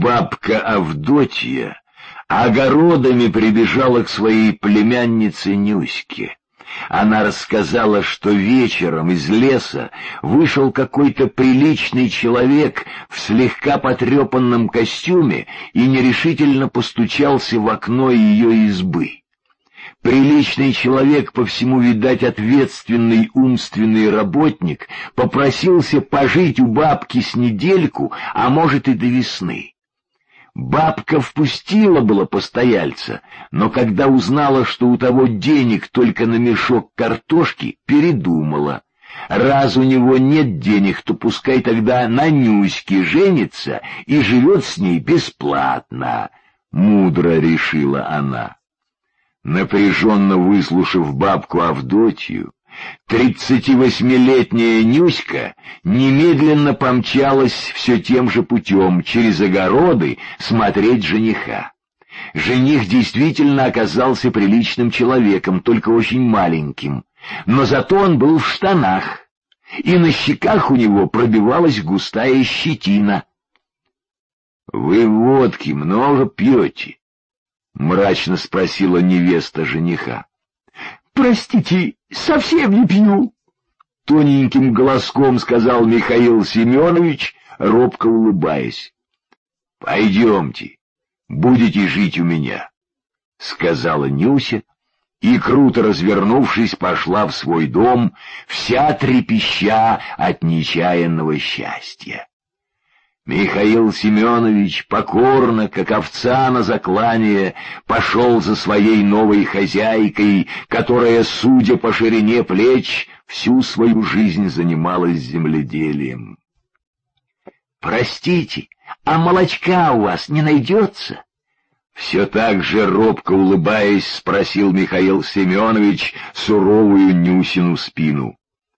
бабка Авдотья огородами прибежала к своей племяннице Нюське. Она рассказала, что вечером из леса вышел какой-то приличный человек в слегка потрепанном костюме и нерешительно постучался в окно ее избы. Приличный человек, по всему видать ответственный умственный работник, попросился пожить у бабки с недельку, а может и до весны. Бабка впустила было постояльца, но когда узнала, что у того денег только на мешок картошки, передумала. Раз у него нет денег, то пускай тогда на Нюське женится и живет с ней бесплатно, — мудро решила она. Напряженно выслушав бабку Авдотью, 38-летняя Нюська немедленно помчалась все тем же путем, через огороды, смотреть жениха. Жених действительно оказался приличным человеком, только очень маленьким, но зато он был в штанах, и на щеках у него пробивалась густая щетина. — Вы водки много пьете? — мрачно спросила невеста жениха. — Простите, совсем не пью, — тоненьким голоском сказал Михаил Семенович, робко улыбаясь. — Пойдемте, будете жить у меня, — сказала Нюся, и, круто развернувшись, пошла в свой дом, вся трепеща от нечаянного счастья. Михаил Семенович покорно, как овца на заклание, пошел за своей новой хозяйкой, которая, судя по ширине плеч, всю свою жизнь занималась земледелием. — Простите, а молочка у вас не найдется? — все так же робко улыбаясь, спросил Михаил Семенович суровую Нюсину спину.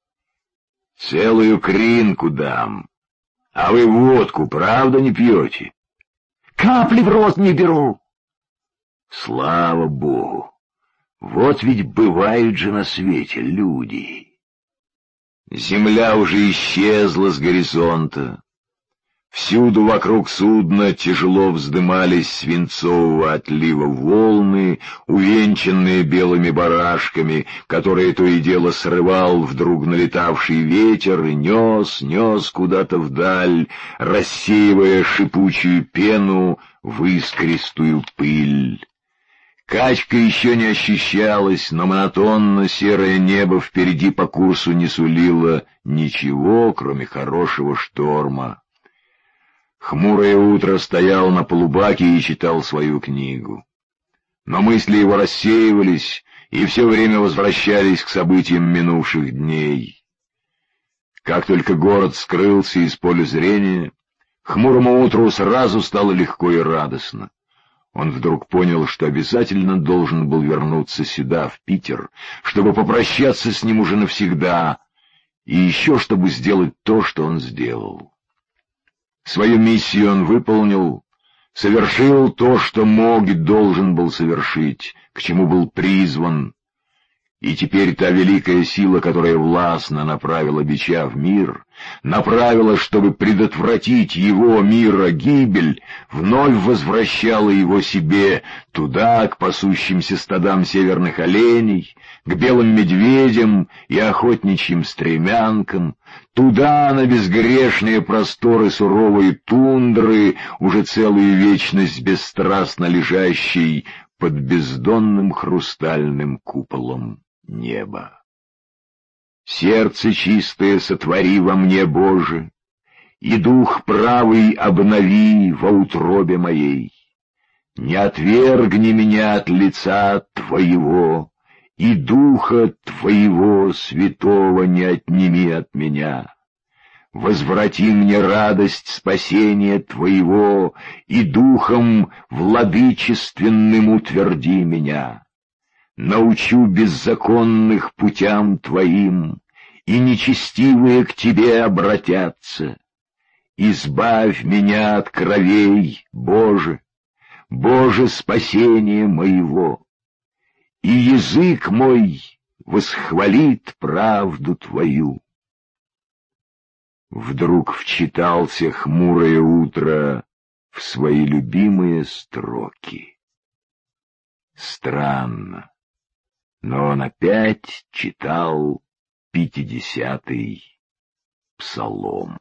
— Целую кринку дам. — А вы водку правда не пьете? — Капли в рот не беру. — Слава Богу! Вот ведь бывают же на свете люди. Земля уже исчезла с горизонта. Всюду вокруг судна тяжело вздымались свинцового отлива волны, увенчанные белыми барашками, которые то и дело срывал вдруг налетавший ветер и нес куда-то вдаль, рассеивая шипучую пену в искристую пыль. Качка еще не ощущалась, но монотонно серое небо впереди по курсу не сулило ничего, кроме хорошего шторма. Хмурое утро стоял на полубаке и читал свою книгу. Но мысли его рассеивались и все время возвращались к событиям минувших дней. Как только город скрылся из поля зрения, хмурому утру сразу стало легко и радостно. Он вдруг понял, что обязательно должен был вернуться сюда, в Питер, чтобы попрощаться с ним уже навсегда, и еще чтобы сделать то, что он сделал. Свою миссию он выполнил, совершил то, что мог и должен был совершить, к чему был призван, и теперь та великая сила, которая властно направила бича в мир, направила, чтобы предотвратить его мира гибель, вновь возвращала его себе туда, к пасущимся стадам северных оленей, к белым медведям и охотничьим стремянкам, туда, на безгрешные просторы суровой тундры, уже целую вечность бесстрастно лежащей под бездонным хрустальным куполом неба. Сердце чистое сотвори во мне, Боже, и дух правый обнови во утробе моей. Не отвергни меня от лица Твоего, и духа Твоего святого не отними от меня. Возврати мне радость спасения Твоего, и духом владычественным утверди меня. Научу беззаконных путям Твоим, и нечестивые к Тебе обратятся. Избавь меня от кровей, Боже, Боже, спасение моего, и язык мой восхвалит правду Твою. Вдруг вчитался хмурое утро в свои любимые строки. Странно, но он опять читал 50-й псалом.